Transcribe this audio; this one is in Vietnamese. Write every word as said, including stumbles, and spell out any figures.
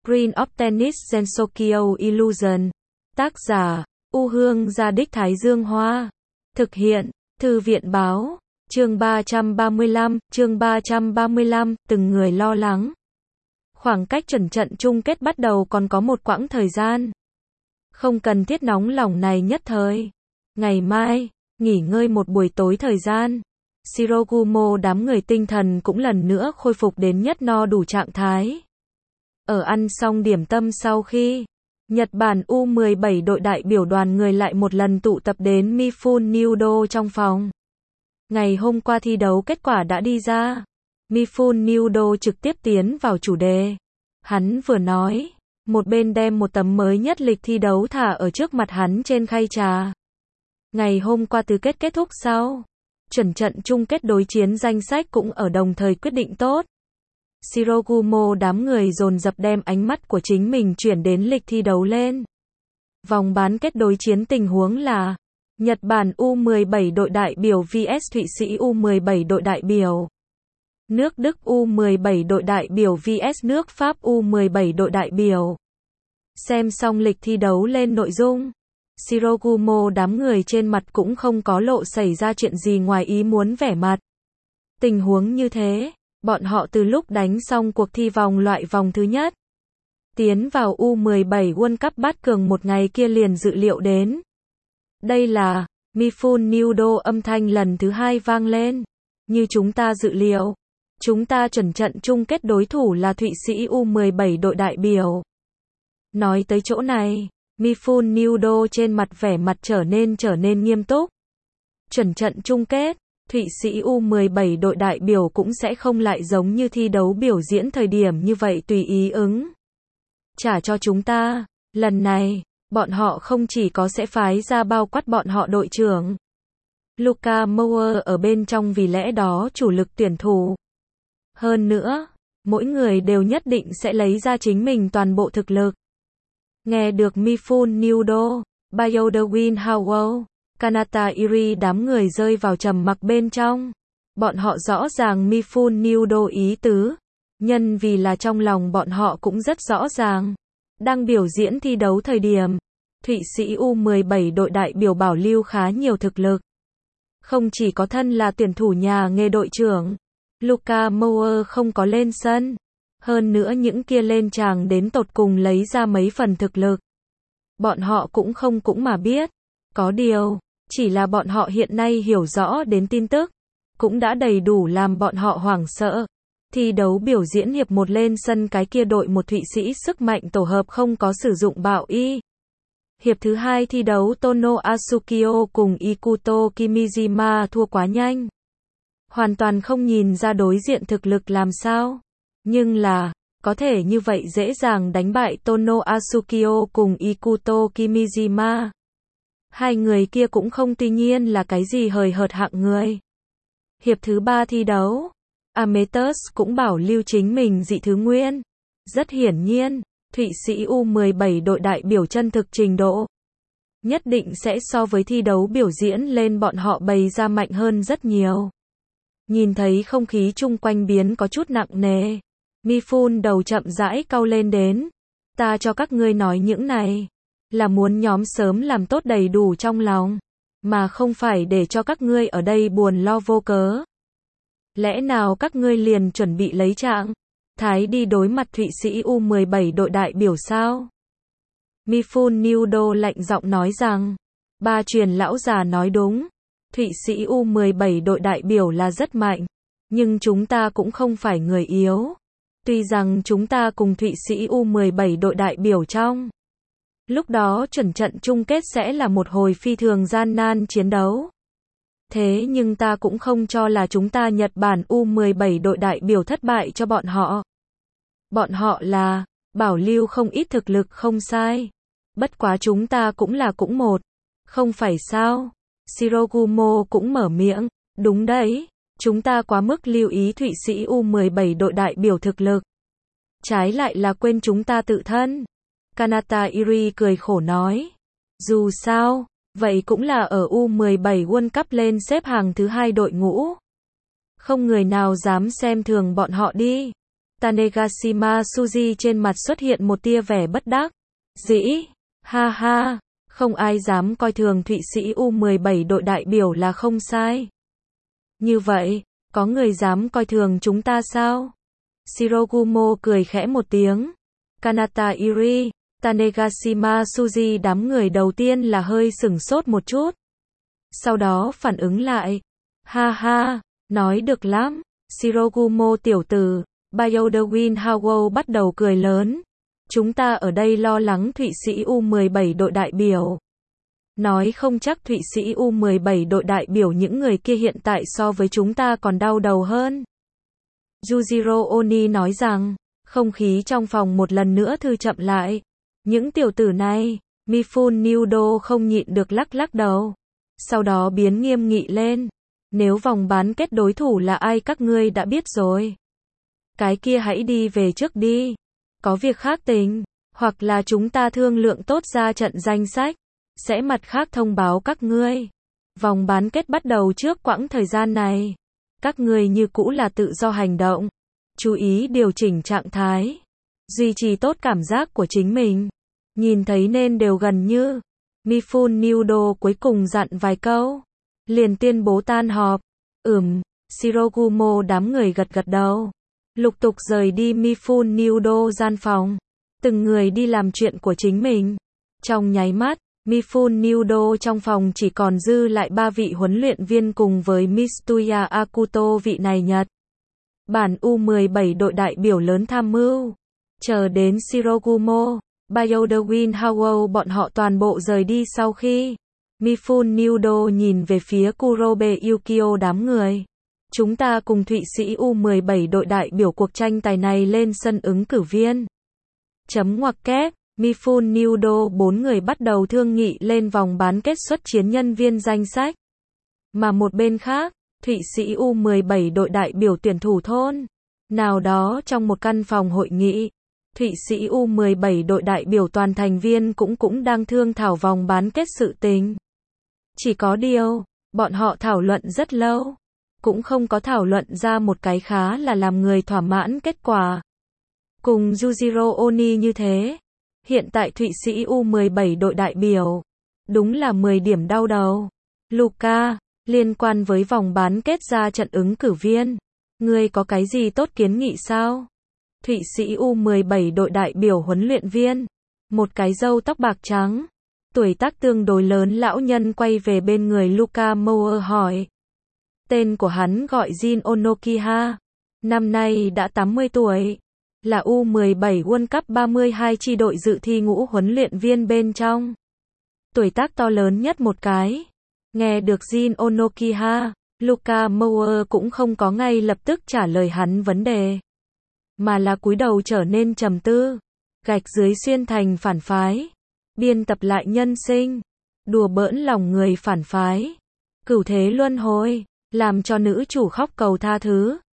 Green of Tennis Gensokyo Illusion. Tác giả, U Hương Gia Đích Thái Dương Hoa. Thực hiện, Thư viện Báo. Chương ba trăm ba mươi lăm, chương ba trăm ba mươi lăm, từng người lo lắng. Khoảng cách chuẩn trận chung kết bắt đầu còn có một quãng thời gian. Không cần thiết nóng lòng này nhất thời. Ngày mai, nghỉ ngơi một buổi tối thời gian. Shirogumo đám người tinh thần cũng lần nữa khôi phục đến nhất no đủ trạng thái. Ở ăn xong điểm tâm sau khi Nhật Bản U mười bảy đội đại biểu đoàn người lại một lần tụ tập đến Mifune Nudo trong phòng. Ngày hôm qua thi đấu kết quả đã đi ra. Mifune Nudo trực tiếp tiến vào chủ đề. Hắn vừa nói, một bên đem một tấm mới nhất lịch thi đấu thả ở trước mặt hắn trên khay trà. Ngày hôm qua tứ kết kết thúc sau, chuẩn trận chung kết đối chiến danh sách cũng ở đồng thời quyết định tốt. Shirogumo đám người dồn dập đem ánh mắt của chính mình chuyển đến lịch thi đấu lên. Vòng bán kết đối chiến tình huống là Nhật Bản U mười bảy đội đại biểu vs Thụy Sĩ U mười bảy đội đại biểu. Nước Đức U mười bảy đội đại biểu vs nước Pháp U mười bảy đội đại biểu. Xem xong lịch thi đấu lên nội dung, Shirogumo đám người trên mặt cũng không có lộ xảy ra chuyện gì ngoài ý muốn vẻ mặt. Tình huống như thế, bọn họ từ lúc đánh xong cuộc thi vòng loại vòng thứ nhất, tiến vào U mười bảy World Cup bát cường một ngày kia liền dự liệu đến. Đây là, Mifune Nudo âm thanh lần thứ hai vang lên. Như chúng ta dự liệu, chúng ta chuẩn trận chung kết đối thủ là Thụy Sĩ U mười bảy đội đại biểu. Nói tới chỗ này, Mifune Nudo trên mặt vẻ mặt trở nên trở nên nghiêm túc. Chuẩn trận chung kết, Thụy Sĩ U mười bảy đội đại biểu cũng sẽ không lại giống như thi đấu biểu diễn thời điểm như vậy tùy ý ứng. Trả cho chúng ta, lần này, bọn họ không chỉ có sẽ phái ra bao quát bọn họ đội trưởng Luka Mower ở bên trong vì lẽ đó chủ lực tuyển thủ. Hơn nữa, mỗi người đều nhất định sẽ lấy ra chính mình toàn bộ thực lực. Nghe được Mifune Nudo, Bayodawin Howell, Kanata Iri đám người rơi vào trầm mặc bên trong. Bọn họ rõ ràng Mifune Nudo ý tứ, nhân vì là trong lòng bọn họ cũng rất rõ ràng. Đang biểu diễn thi đấu thời điểm, Thụy Sĩ U mười bảy đội đại biểu bảo lưu khá nhiều thực lực. Không chỉ có thân là tuyển thủ nhà nghề đội trưởng, Luka Mower không có lên sân. Hơn nữa những kia lên tràng đến tột cùng lấy ra mấy phần thực lực. Bọn họ cũng không cũng mà biết. Có điều, chỉ là bọn họ hiện nay hiểu rõ đến tin tức, cũng đã đầy đủ làm bọn họ hoảng sợ. Thi đấu biểu diễn hiệp một lên sân cái kia đội một Thụy Sĩ sức mạnh tổ hợp không có sử dụng bạo y. Hiệp thứ hai thi đấu Tono Asukio cùng Ikuto Kimijima thua quá nhanh. Hoàn toàn không nhìn ra đối diện thực lực làm sao. Nhưng là, có thể như vậy dễ dàng đánh bại Tono Asukio cùng Ikuto Kimijima. Hai người kia cũng không tuy nhiên là cái gì hời hợt hạng người. Hiệp thứ ba thi đấu, Ametus cũng bảo lưu chính mình dị thứ nguyên. Rất hiển nhiên, Thụy Sĩ U mười bảy đội đại biểu chân thực trình độ nhất định sẽ so với thi đấu biểu diễn lên bọn họ bày ra mạnh hơn rất nhiều. Nhìn thấy không khí chung quanh biến có chút nặng nề, Mifune đầu chậm rãi cau lên đến. Ta cho các ngươi nói những này, là muốn nhóm sớm làm tốt đầy đủ trong lòng, mà không phải để cho các ngươi ở đây buồn lo vô cớ. Lẽ nào các ngươi liền chuẩn bị lấy trạng thái đi đối mặt Thụy Sĩ U mười bảy đội đại biểu sao? Mifune Nudo lạnh giọng nói rằng, ba truyền lão già nói đúng, Thụy Sĩ U mười bảy đội đại biểu là rất mạnh, nhưng chúng ta cũng không phải người yếu. Tuy rằng chúng ta cùng Thụy Sĩ U mười bảy đội đại biểu trong lúc đó chuẩn trận chung kết sẽ là một hồi phi thường gian nan chiến đấu. Thế nhưng ta cũng không cho là chúng ta Nhật Bản U mười bảy đội đại biểu thất bại cho bọn họ. Bọn họ là bảo lưu không ít thực lực không sai. Bất quá chúng ta cũng là cũng một. Không phải sao? Shirogumo cũng mở miệng. Đúng đấy, chúng ta quá mức lưu ý Thụy Sĩ U mười bảy đội đại biểu thực lực. Trái lại là quên chúng ta tự thân. Kanata Iri cười khổ nói. Dù sao, vậy cũng là ở U mười bảy World Cup lên xếp hàng thứ hai đội ngũ. Không người nào dám xem thường bọn họ đi. Tanegashima Tsuji trên mặt xuất hiện một tia vẻ bất đắc dĩ. Ha ha, không ai dám coi thường Thụy Sĩ U mười bảy đội đại biểu là không sai. Như vậy, có người dám coi thường chúng ta sao? Shirogumo cười khẽ một tiếng. Kanata Iri, Tanegashima Tsuji đám người đầu tiên là hơi sửng sốt một chút. Sau đó phản ứng lại. Ha ha, nói được lắm. Shirogumo tiểu tử, Biodewin Hawo bắt đầu cười lớn. Chúng ta ở đây lo lắng Thụy Sĩ U mười bảy đội đại biểu. Nói không chắc Thụy Sĩ U mười bảy đội đại biểu những người kia hiện tại so với chúng ta còn đau đầu hơn. Yujiro Oni nói rằng, không khí trong phòng một lần nữa thư chậm lại. Những tiểu tử này, Mifune Nudo không nhịn được lắc lắc đầu. Sau đó biến nghiêm nghị lên. Nếu vòng bán kết đối thủ là ai các ngươi đã biết rồi. Cái kia hãy đi về trước đi. Có việc khác tính, hoặc là chúng ta thương lượng tốt ra trận danh sách. Sẽ mặt khác thông báo các ngươi. Vòng bán kết bắt đầu trước quãng thời gian này. Các ngươi như cũ là tự do hành động. Chú ý điều chỉnh trạng thái. Duy trì tốt cảm giác của chính mình. Nhìn thấy nên đều gần như. Mifune Nudo cuối cùng dặn vài câu. Liền tuyên bố tan họp. Ừm, Shirogumo đám người gật gật đầu. Lục tục rời đi Mifune Nudo gian phòng. Từng người đi làm chuyện của chính mình. Trong nháy mắt, Mifune Nudo trong phòng chỉ còn dư lại ba vị huấn luyện viên cùng với Mitsuya Akuto vị này Nhật Bản U mười bảy đội đại biểu lớn tham mưu. Chờ đến Shirogumo, Biodewin Hawo bọn họ toàn bộ rời đi sau khi Mifune Nudo nhìn về phía Kurobe Yukio đám người. Chúng ta cùng Thụy Sĩ U mười bảy đội đại biểu cuộc tranh tài này lên sân ứng cử viên. Chấm ngoặc kép, Mifune Nudo bốn người bắt đầu thương nghị lên vòng bán kết xuất chiến nhân viên danh sách. Mà một bên khác, Thụy Sĩ U mười bảy đội đại biểu tuyển thủ thôn. Nào đó trong một căn phòng hội nghị, Thụy Sĩ U mười bảy đội đại biểu toàn thành viên cũng cũng đang thương thảo vòng bán kết sự tình. Chỉ có điều, bọn họ thảo luận rất lâu. Cũng không có thảo luận ra một cái khá là làm người thỏa mãn kết quả. Cùng Yujiro Oni như thế. Hiện tại Thụy Sĩ U mười bảy đội đại biểu. Đúng là mười điểm đau đầu. Luka, liên quan với vòng bán kết ra trận ứng cử viên. Ngươi có cái gì tốt kiến nghị sao? Thụy Sĩ U mười bảy đội đại biểu huấn luyện viên. Một cái râu tóc bạc trắng. Tuổi tác tương đối lớn lão nhân quay về bên người Luka Mower hỏi. Tên của hắn gọi Jin Onokiha. Năm nay đã tám mươi tuổi. Là U mười bảy World Cup ba mươi hai chi đội dự thi ngũ huấn luyện viên bên trong. Tuổi tác to lớn nhất một cái. Nghe được Jin Onokiha, Luka Mower cũng không có ngay lập tức trả lời hắn vấn đề. Mà là cúi đầu trở nên trầm tư. Gạch dưới xuyên thành phản phái. Biên tập lại nhân sinh. Đùa bỡn lòng người phản phái. Cửu thế luân hồi. Làm cho nữ chủ khóc cầu tha thứ.